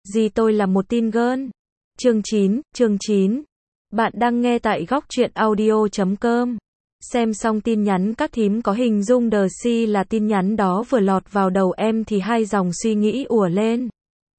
Gì tôi là một teen girl. Chương 9. Bạn đang nghe tại góc truyện audio.com. Xem xong tin nhắn các thím có hình dung Đờ là tin nhắn đó vừa lọt vào đầu em thì hai dòng suy nghĩ ùa lên.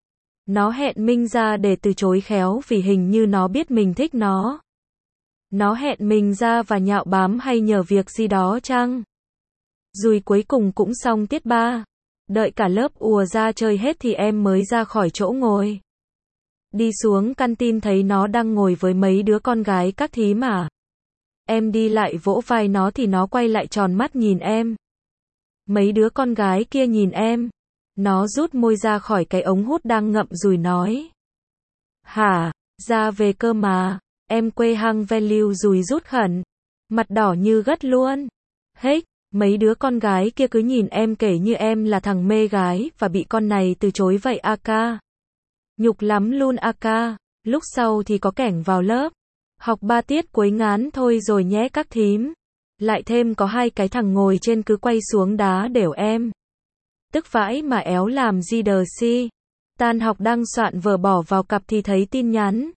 Nó hẹn Minh ra để từ chối khéo vì hình như nó biết mình thích nó. Nó hẹn mình ra và nhạo báng hay nhờ việc gì đó chăng? Rồi cuối cùng cũng xong tiết 3. Đợi cả lớp ùa ra chơi hết thì em mới ra khỏi chỗ ngồi. Đi xuống canteen thấy nó đang ngồi với mấy đứa con gái các thím à. Em đi lại vỗ vai nó thì nó quay lại tròn mắt nhìn em. Mấy đứa con gái kia nhìn em. Nó rút môi ra khỏi cái ống hút đang ngậm rồi nói. Hả, ra về cơ mà. Em quê hang value rồi rút khẩn. Mặt đỏ như gất luôn. Hết. Mấy đứa con gái kia cứ nhìn em kể như em là thằng mê gái và bị con này từ chối vậy a ca. Nhục lắm luôn a ca. Lúc sau thì có kẻng vào lớp. Học 3 tiết cuối ngán thôi rồi nhé các thím. Lại thêm có hai cái thằng ngồi trên cứ quay xuống đá đểu em. Tức vãi mà éo làm gì Đờ. Tan học đang soạn vở bỏ vào cặp thì thấy tin nhắn.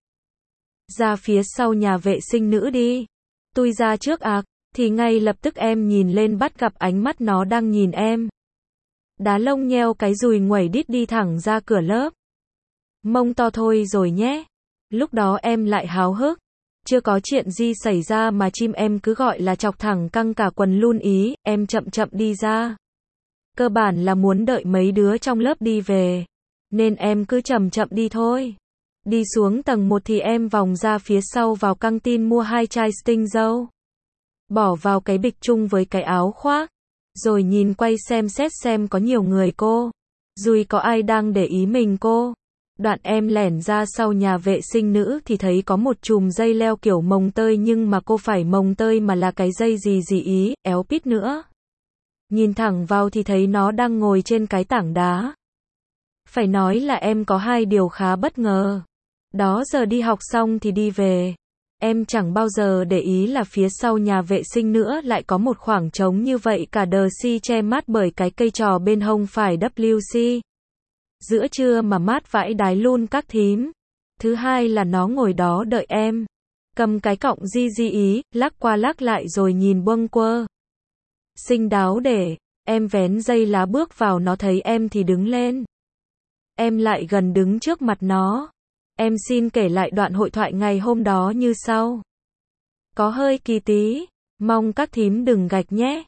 Ra phía sau nhà vệ sinh nữ đi. Tôi ra trước ạc. Thì ngay lập tức em nhìn lên bắt gặp ánh mắt nó đang nhìn em. Đá lông nheo cái dùi nguẩy đít đi thẳng ra cửa lớp. Mông to thôi rồi nhé. Lúc đó em lại háo hức. Chưa có chuyện gì xảy ra mà chim em cứ gọi là chọc thẳng căng cả quần luôn ý, em chậm chậm đi ra. Cơ bản là muốn đợi mấy đứa trong lớp đi về. Nên em cứ chậm chậm đi thôi. Đi xuống tầng 1 thì em vòng ra phía sau vào căng tin mua 2 chai Sting dâu. Bỏ vào cái bịch chung với cái áo khoác. Rồi nhìn quay xem xét xem có nhiều người cô. Rồi có ai đang để ý mình cô. Đoạn em lẻn ra sau nhà vệ sinh nữ thì thấy có một chùm dây leo kiểu mồng tơi nhưng mà cô phải mồng tơi mà là cái dây gì ý, éo pít nữa. Nhìn thẳng vào thì thấy nó đang ngồi trên cái tảng đá. Phải nói là em có hai điều khá bất ngờ. Đó giờ đi học xong thì đi về. Em chẳng bao giờ để ý là phía sau nhà vệ sinh nữa lại có một khoảng trống như vậy cả Đờ che mát bởi cái cây trò bên hông phải WC. Giữa trưa mà mát vãi đái luôn các thím. Thứ hai là nó ngồi đó đợi em. Cầm cái cọng di ý, lắc qua lắc lại rồi nhìn bâng quơ. Xinh đáo để, em vén dây lá bước vào nó thấy em thì đứng lên. Em lại gần đứng trước mặt nó. Em xin kể lại đoạn hội thoại ngày hôm đó như sau. Có hơi kỳ tí, mong các thím đừng gạch nhé.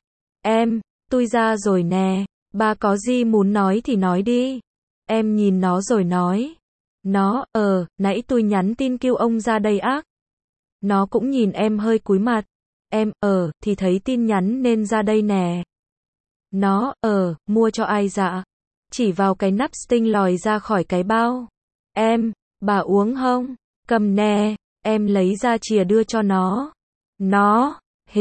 Tôi ra rồi nè, ba có gì muốn nói thì nói đi. Em nhìn nó rồi nói. Nó, nãy tôi nhắn tin kêu ông ra đây ác. Nó cũng nhìn em hơi cúi mặt. Em, thì thấy tin nhắn nên ra đây nè. Nó, mua cho ai dạ? Chỉ vào cái nắp Sting lòi ra khỏi cái bao. Bà uống không? Cầm nè, em lấy ra chìa đưa cho nó. Nó,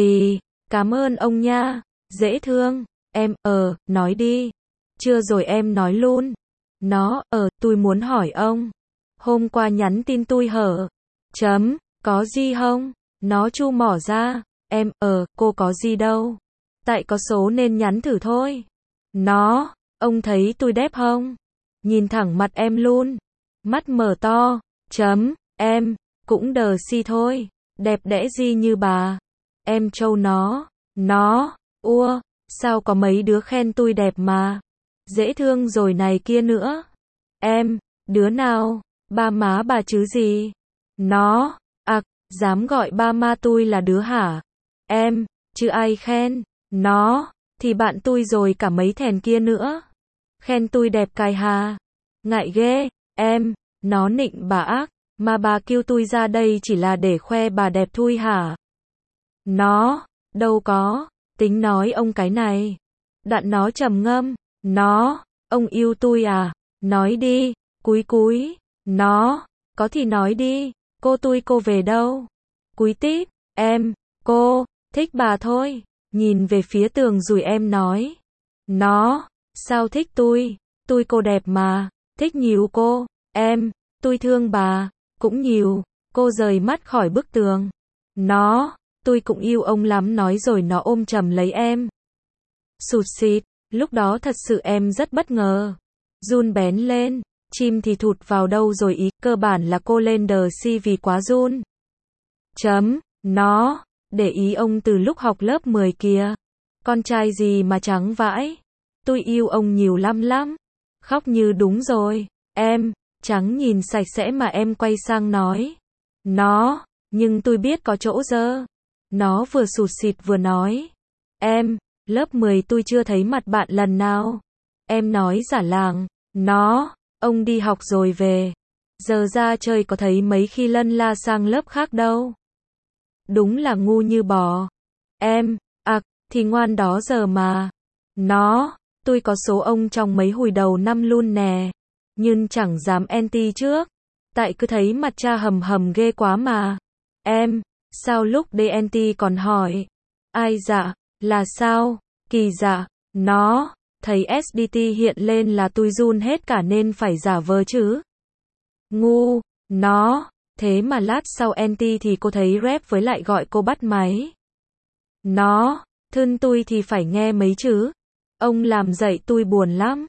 cảm ơn ông nha, dễ thương. Em, nói đi. Chưa rồi em nói luôn. Nó, tôi muốn hỏi ông. Hôm qua nhắn tin tôi hở. Có gì không? Nó chu mỏ ra. Em, cô có gì đâu. Tại có số nên nhắn thử thôi. Nó, ông thấy tôi đẹp không? Nhìn thẳng mặt em luôn. Mắt mở to. Em, cũng Đờ thôi. Đẹp đẽ gì như bà. Em trâu nó. Nó, sao có mấy đứa khen tôi đẹp mà. Dễ thương rồi này kia nữa. Em, đứa nào? Ba má bà chứ gì? Nó, dám gọi ba ma tôi là đứa hả? Em, chứ ai khen? Nó, thì bạn tôi rồi cả mấy thèn kia nữa. Khen tôi đẹp cài hà. Ngại ghê, em, nó nịnh bà ác, mà bà kêu tôi ra đây chỉ là để khoe bà đẹp thôi hả? Nó, đâu có, tính nói ông cái này. Đoạn nó trầm ngâm. Nó, ông yêu tôi à? Nói đi, cúi. Nó, có thì nói đi, cô về đâu? Cúi tít, em, cô, thích bà thôi. Nhìn về phía tường rồi em nói. Nó, sao thích tôi? Tôi cô đẹp mà, thích nhiều cô. Em, tôi thương bà, cũng nhiều. Cô rời mắt khỏi bức tường. Nó, tôi cũng yêu ông lắm nói rồi nó ôm chầm lấy em. Sụt xịt. Lúc đó thật sự em rất bất ngờ. Run bén lên. chim thì thụt vào đâu rồi ý, cơ bản là cô lên đờ si vì quá run. Nó, để ý ông từ lúc học lớp 10 kìa. Con trai gì mà trắng vãi. Tôi yêu ông nhiều lắm lắm. Khóc như đúng rồi. Em, trắng nhìn sạch sẽ mà em quay sang nói. Nó, nhưng tôi biết có chỗ dơ. Nó vừa sụt sịt vừa nói. Em, lớp 10 tôi chưa thấy mặt bạn lần nào. Em nói giả làng. Nó, ông đi học rồi về. Giờ ra chơi có thấy mấy khi lân la sang lớp khác đâu. Đúng là ngu như bò. Em, thì ngoan đó giờ mà. Nó, tôi có số ông trong mấy hồi đầu năm luôn nè. Nhưng chẳng dám anti trước. Tại cứ thấy mặt cha hầm hầm ghê quá mà. Em, sao lúc đây anti còn hỏi. Ai dạ, là sao, kỳ dạ, nó, thấy SDT hiện lên là tôi run hết cả nên phải giả vờ chứ. Ngu, nó, thế mà lát sau anti thì cô thấy rep với lại gọi cô bắt máy. Nó, thân tôi thì phải nghe mấy chứ. Ông làm dậy tôi buồn lắm.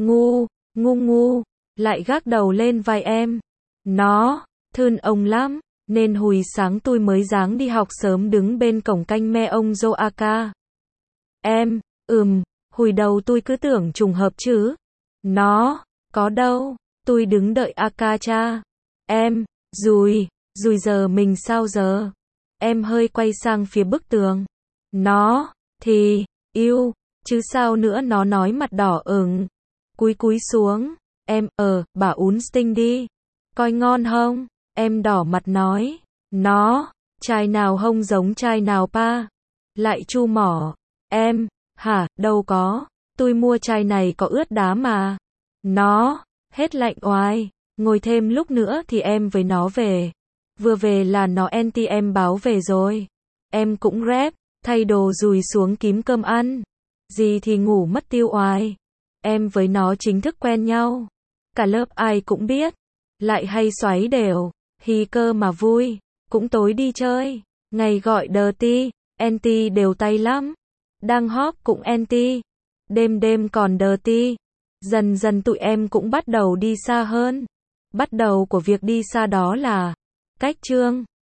Ngu, lại gác đầu lên vai em. Nó, thương ông lắm, nên hồi sáng tôi mới dáng đi học sớm đứng bên cổng canh me ông Joaka. Em, hồi đầu tôi cứ tưởng trùng hợp chứ. Nó, có đâu, tôi đứng đợi Aka cha. Em, rồi giờ mình sao giờ? Em hơi quay sang phía bức tường. Nó, thì, yêu, chứ sao nữa nó nói mặt đỏ ửng. Cúi xuống, em, bà uống Sting đi. Coi ngon không? Em đỏ mặt nói. Nó, chai nào không giống chai nào pa. Lại chu mỏ. Em, hả, đâu có. Tôi mua chai này có ướt đá mà. Nó, hết lạnh oai. Ngồi thêm lúc nữa thì em với nó về. Vừa về là nó anti em báo về rồi. Em cũng rep, thay đồ rùi xuống kiếm cơm ăn. Gì thì ngủ mất tiêu oai. Em với nó chính thức quen nhau. Cả lớp ai cũng biết. Lại hay xoáy đều. Hì cơ mà vui. Cũng tối đi chơi. Ngày gọi dirty, anti đều tay lắm. Đang hot cũng anti. Đêm còn dirty. Dần dần tụi em cũng bắt đầu đi xa hơn. Bắt đầu của việc đi xa đó là cách Trương.